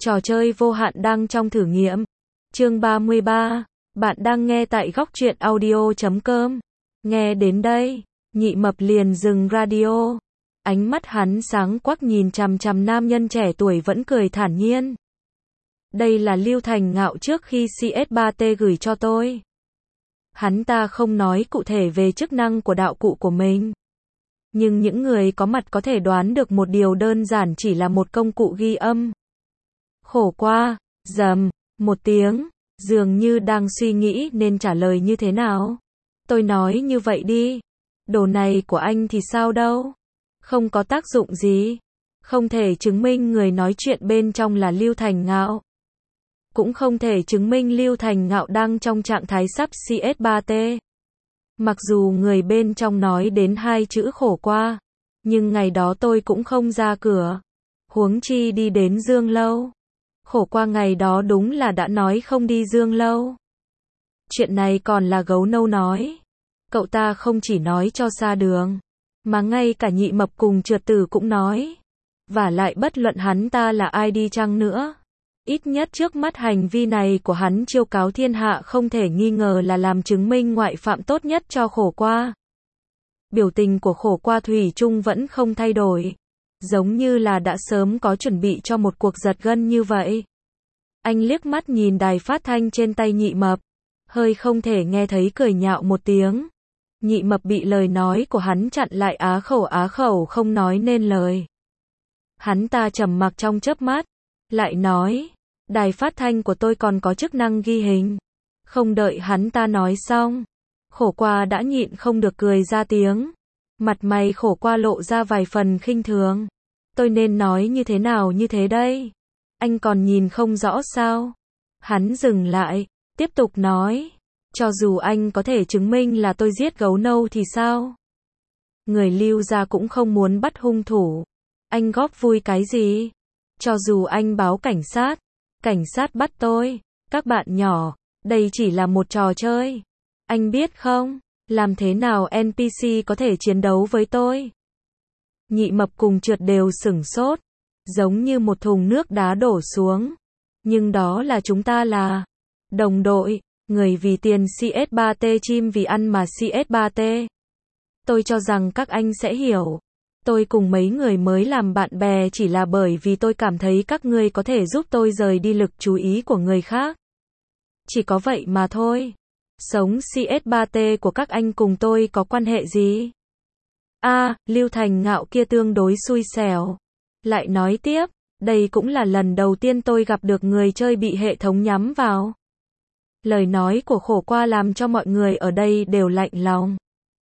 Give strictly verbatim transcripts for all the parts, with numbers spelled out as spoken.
Trò chơi vô hạn đang trong thử nghiệm. Chương ba mươi ba. Bạn đang nghe tại góc truyện audio chấm com. Nghe đến đây, Nhị Mập liền dừng radio. Ánh mắt hắn sáng quắc nhìn chằm chằm nam nhân trẻ tuổi vẫn cười thản nhiên. Đây là Lưu Thành Ngạo trước khi C S ba T gửi cho tôi. Hắn ta không nói cụ thể về chức năng của đạo cụ của mình. Nhưng những người có mặt có thể đoán được một điều đơn giản chỉ là một công cụ ghi âm. Khổ qua, rầm, một tiếng, dường như đang suy nghĩ nên trả lời như thế nào. Tôi nói như vậy đi. Đồ này của anh thì sao đâu? Không có tác dụng gì. Không thể chứng minh người nói chuyện bên trong là Lưu Thành Ngạo. Cũng không thể chứng minh Lưu Thành Ngạo đang trong trạng thái sắp C S ba T. Mặc dù người bên trong nói đến hai chữ khổ qua, nhưng ngày đó tôi cũng không ra cửa. Huống chi đi đến Dương Lâu. Khổ qua ngày đó đúng là đã nói không đi Dương Lâu. Chuyện này còn là Gấu Nâu nói. Cậu ta không chỉ nói cho xa đường, mà ngay cả Nhị Mập cùng Trượt Tử cũng nói. Vả lại bất luận hắn ta là ai đi chăng nữa, ít nhất trước mắt hành vi này của hắn chiêu cáo thiên hạ không thể nghi ngờ là làm chứng minh ngoại phạm tốt nhất cho khổ qua. Biểu tình của khổ qua thủy chung vẫn không thay đổi. Giống như là đã sớm có chuẩn bị cho một cuộc giật gân như vậy. Anh liếc mắt nhìn đài phát thanh trên tay Nhị Mập. Hơi không thể nghe thấy cười nhạo một tiếng. Nhị Mập bị lời nói của hắn chặn lại á khẩu á khẩu không nói nên lời. Hắn ta trầm mặc trong chớp mắt. Lại nói, đài phát thanh của tôi còn có chức năng ghi hình. Không đợi hắn ta nói xong, khổ qua đã nhịn không được cười ra tiếng. Mặt mày khổ qua lộ ra vài phần khinh thường. Tôi nên nói như thế nào như thế đây? Anh còn nhìn không rõ sao? Hắn dừng lại, tiếp tục nói. Cho dù anh có thể chứng minh là tôi giết Gấu Nâu thì sao? Người Lưu gia cũng không muốn bắt hung thủ. Anh góp vui cái gì? Cho dù anh báo cảnh sát, cảnh sát bắt tôi. Các bạn nhỏ, đây chỉ là một trò chơi. Anh biết không, làm thế nào N P C có thể chiến đấu với tôi? Nhị Mập cùng Trượt đều sửng sốt, giống như một thùng nước đá đổ xuống. Nhưng đó là chúng ta là đồng đội, người vì tiền C S ba T, chim vì ăn mà C S ba T. Tôi cho rằng các anh sẽ hiểu. Tôi cùng mấy người mới làm bạn bè chỉ là bởi vì tôi cảm thấy các ngươi có thể giúp tôi rời đi lực chú ý của người khác. Chỉ có vậy mà thôi. Sống C S ba T của các anh cùng tôi có quan hệ gì? A, à, Lưu Thành Ngạo kia tương đối xui xẻo. Lại nói tiếp, đây cũng là lần đầu tiên tôi gặp được người chơi bị hệ thống nhắm vào. Lời nói của khổ qua làm cho mọi người ở đây đều lạnh lòng.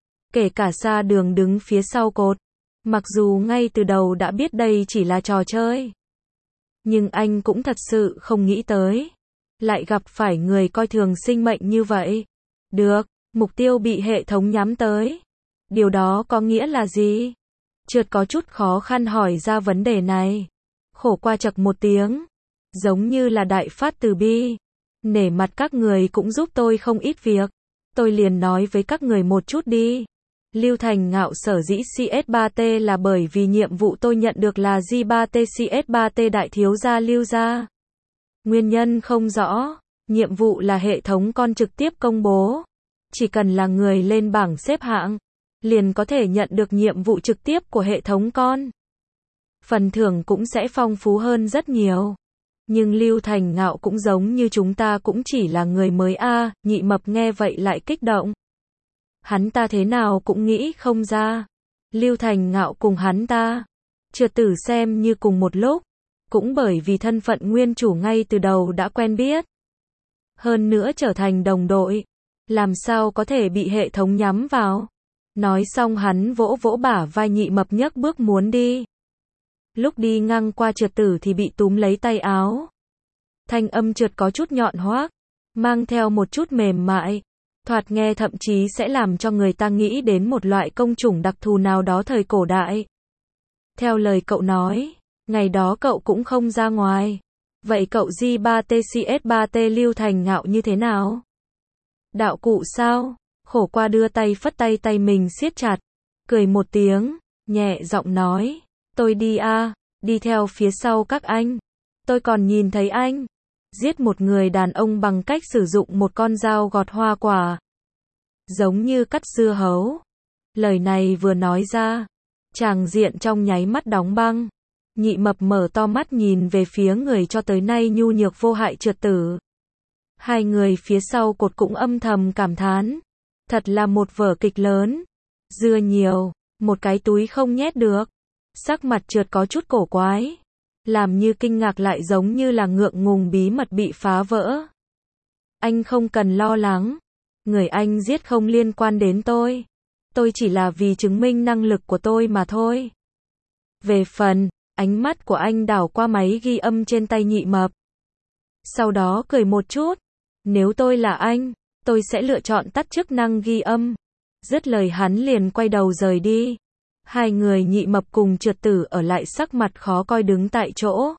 Kể cả xa đường đứng phía sau cột. Mặc dù ngay từ đầu đã biết đây chỉ là trò chơi. Nhưng anh cũng thật sự không nghĩ tới. Lại gặp phải người coi thường sinh mệnh như vậy. Được, mục tiêu bị hệ thống nhắm tới. Điều đó có nghĩa là gì? Trượt có chút khó khăn hỏi ra vấn đề này. Khổ qua chậc một tiếng. Giống như là đại phát từ bi. Nể mặt các người cũng giúp tôi không ít việc. Tôi liền nói với các người một chút đi. Lưu Thành Ngạo sở dĩ C S ba T là bởi vì nhiệm vụ tôi nhận được là G ba T C S ba T đại thiếu gia Lưu gia. Nguyên nhân không rõ. Nhiệm vụ là hệ thống con trực tiếp công bố. Chỉ cần là người lên bảng xếp hạng, liền có thể nhận được nhiệm vụ trực tiếp của hệ thống con. Phần thưởng cũng sẽ phong phú hơn rất nhiều. Nhưng Lưu Thành Ngạo cũng giống như chúng ta cũng chỉ là người mới a. À, Nhị Mập nghe vậy lại kích động. Hắn ta thế nào cũng nghĩ không ra. Lưu Thành Ngạo cùng hắn ta, Trượt Tử xem như cùng một lúc. Cũng bởi vì thân phận nguyên chủ ngay từ đầu đã quen biết. Hơn nữa trở thành đồng đội. Làm sao có thể bị hệ thống nhắm vào. Nói xong hắn vỗ vỗ bả vai Nhị Mập nhấc bước muốn đi. Lúc đi ngang qua Trượt Tử thì bị túm lấy tay áo. Thanh âm Trượt có chút nhọn hoác, mang theo một chút mềm mại. Thoạt nghe thậm chí sẽ làm cho người ta nghĩ đến một loại công chủng đặc thù nào đó thời cổ đại. Theo lời cậu nói, ngày đó cậu cũng không ra ngoài. Vậy cậu G ba T C S ba T Lưu Thành Ngạo như thế nào? Đạo cụ sao? Khổ qua đưa tay phất tay tay mình siết chặt. Cười một tiếng, nhẹ giọng nói. Tôi đi a, đi theo phía sau các anh. Tôi còn nhìn thấy anh giết một người đàn ông bằng cách sử dụng một con dao gọt hoa quả. Giống như cắt dưa hấu. Lời này vừa nói ra, tràng diện trong nháy mắt đóng băng. Nhị mập mở to mắt nhìn về phía người cho tới nay nhu nhược vô hại trượt tử. Hai người phía sau cột cũng âm thầm cảm thán. Thật là một vở kịch lớn. Dưa nhiều, một cái túi không nhét được. Sắc mặt trượt có chút cổ quái. Làm như kinh ngạc lại giống như là ngượng ngùng bí mật bị phá vỡ. Anh không cần lo lắng. Người anh giết không liên quan đến tôi. Tôi chỉ là vì chứng minh năng lực của tôi mà thôi. Về phần, ánh mắt của anh đảo qua máy ghi âm trên tay nhị mập. Sau đó cười một chút. Nếu tôi là anh, tôi sẽ lựa chọn tắt chức năng ghi âm. Dứt lời hắn liền quay đầu rời đi. Hai người nhị mập cùng trượt tử ở lại sắc mặt khó coi đứng tại chỗ.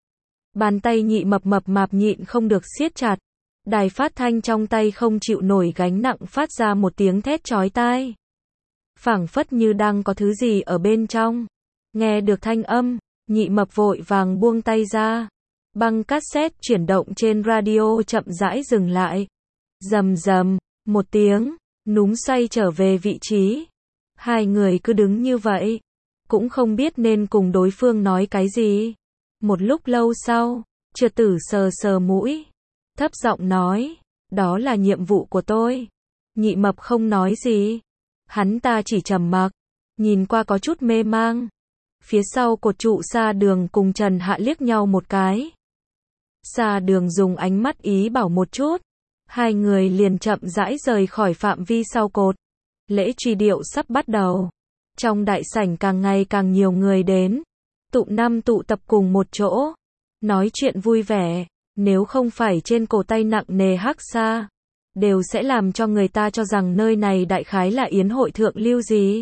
Bàn tay nhị mập mập mạp nhịn không được siết chặt. Đài phát thanh trong tay không chịu nổi gánh nặng phát ra một tiếng thét chói tai. Phảng phất như đang có thứ gì ở bên trong. Nghe được thanh âm, nhị mập vội vàng buông tay ra. Băng cassette chuyển động trên radio chậm rãi dừng lại. Rầm rầm, một tiếng, núm xoay trở về vị trí. Hai người cứ đứng như vậy, cũng không biết nên cùng đối phương nói cái gì. Một lúc lâu sau, trượt tử sờ sờ mũi, thấp giọng nói, đó là nhiệm vụ của tôi. Nhị mập không nói gì. Hắn ta chỉ trầm mặc, nhìn qua có chút mê mang. Phía sau cột trụ Sa Đường cùng Trần Hạ liếc nhau một cái. Sa Đường dùng ánh mắt ý bảo một chút. Hai người liền chậm rãi rời khỏi phạm vi sau cột. Lễ truy điệu sắp bắt đầu. Trong đại sảnh càng ngày càng nhiều người đến. Tụ năm tụ tập cùng một chỗ. Nói chuyện vui vẻ. Nếu không phải trên cổ tay nặng nề hắc sa, đều sẽ làm cho người ta cho rằng nơi này đại khái là yến hội thượng lưu gì.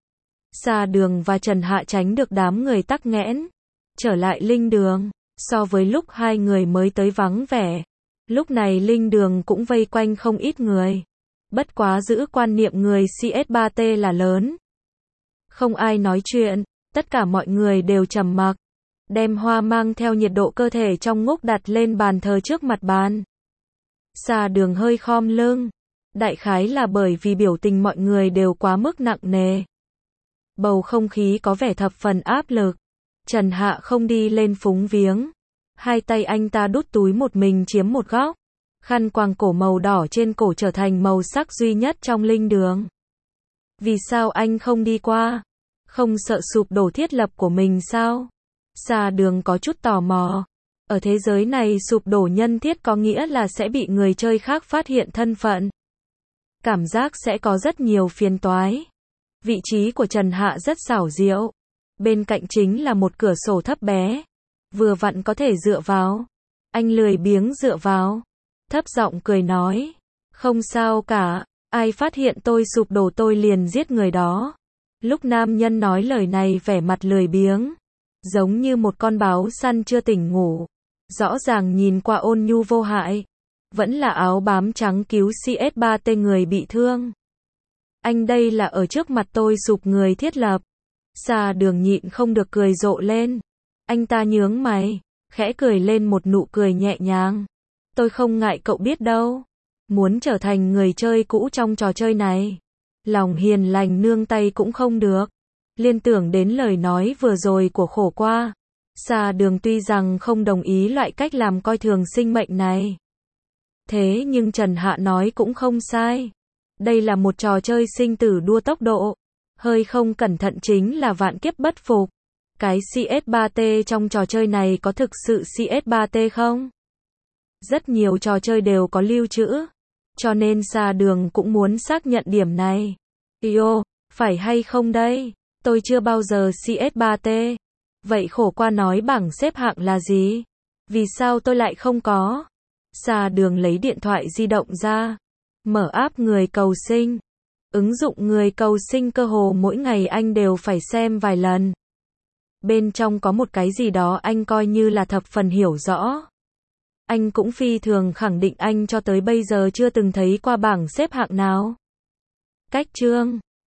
Sa Đường và Trần Hạ tránh được đám người tắc nghẽn. Trở lại linh đường. So với lúc hai người mới tới vắng vẻ. Lúc này linh đường cũng vây quanh không ít người. Bất quá giữ quan niệm người C S ba T là lớn. Không ai nói chuyện, tất cả mọi người đều trầm mặc. Đem hoa mang theo nhiệt độ cơ thể trong ngúc đặt lên bàn thờ trước mặt bàn. Sa Đường hơi khom lưng. Đại khái là bởi vì biểu tình mọi người đều quá mức nặng nề. Bầu không khí có vẻ thập phần áp lực. Trần Hạ không đi lên phúng viếng. Hai tay anh ta đút túi một mình chiếm một góc. Khăn quàng cổ màu đỏ trên cổ trở thành màu sắc duy nhất trong linh đường. Vì sao anh không đi qua? Không sợ sụp đổ thiết lập của mình sao? Sa Đường có chút tò mò. Ở thế giới này sụp đổ nhân thiết có nghĩa là sẽ bị người chơi khác phát hiện thân phận. Cảm giác sẽ có rất nhiều phiền toái. Vị trí của Trần Hạ rất xảo diệu. Bên cạnh chính là một cửa sổ thấp bé. Vừa vặn có thể dựa vào. Anh lười biếng dựa vào. Thấp giọng cười nói. Không sao cả. Ai phát hiện tôi sụp đổ tôi liền giết người đó. Lúc nam nhân nói lời này vẻ mặt lười biếng. Giống như một con báo săn chưa tỉnh ngủ. Rõ ràng nhìn qua ôn nhu vô hại. Vẫn là áo bám trắng cứu C S ba T người bị thương. Anh đây là ở trước mặt tôi sụp người thiết lập. Sa Đường nhịn không được cười rộ lên. Anh ta nhướng mày, khẽ cười lên một nụ cười nhẹ nhàng. Tôi không ngại cậu biết đâu. Muốn trở thành người chơi cũ trong trò chơi này. Lòng hiền lành nương tay cũng không được. Liên tưởng đến lời nói vừa rồi của khổ qua. Sa Đường tuy rằng không đồng ý loại cách làm coi thường sinh mệnh này. Thế nhưng Trần Hạ nói cũng không sai. Đây là một trò chơi sinh tử đua tốc độ. Hơi không cẩn thận chính là vạn kiếp bất phục. Cái C S ba T trong trò chơi này có thực sự C S ba T không? Rất nhiều trò chơi đều có lưu trữ. Cho nên Sa Đường cũng muốn xác nhận điểm này. Yo, phải hay không đây? Tôi chưa bao giờ C S ba T. Vậy khổ qua nói bảng xếp hạng là gì? Vì sao tôi lại không có? Sa Đường lấy điện thoại di động ra. Mở app người cầu sinh. Ứng dụng người cầu sinh cơ hồ mỗi ngày anh đều phải xem vài lần. Bên trong có một cái gì đó anh coi như là thập phần hiểu rõ. Anh cũng phi thường khẳng định anh cho tới bây giờ chưa từng thấy qua bảng xếp hạng nào. Cách chương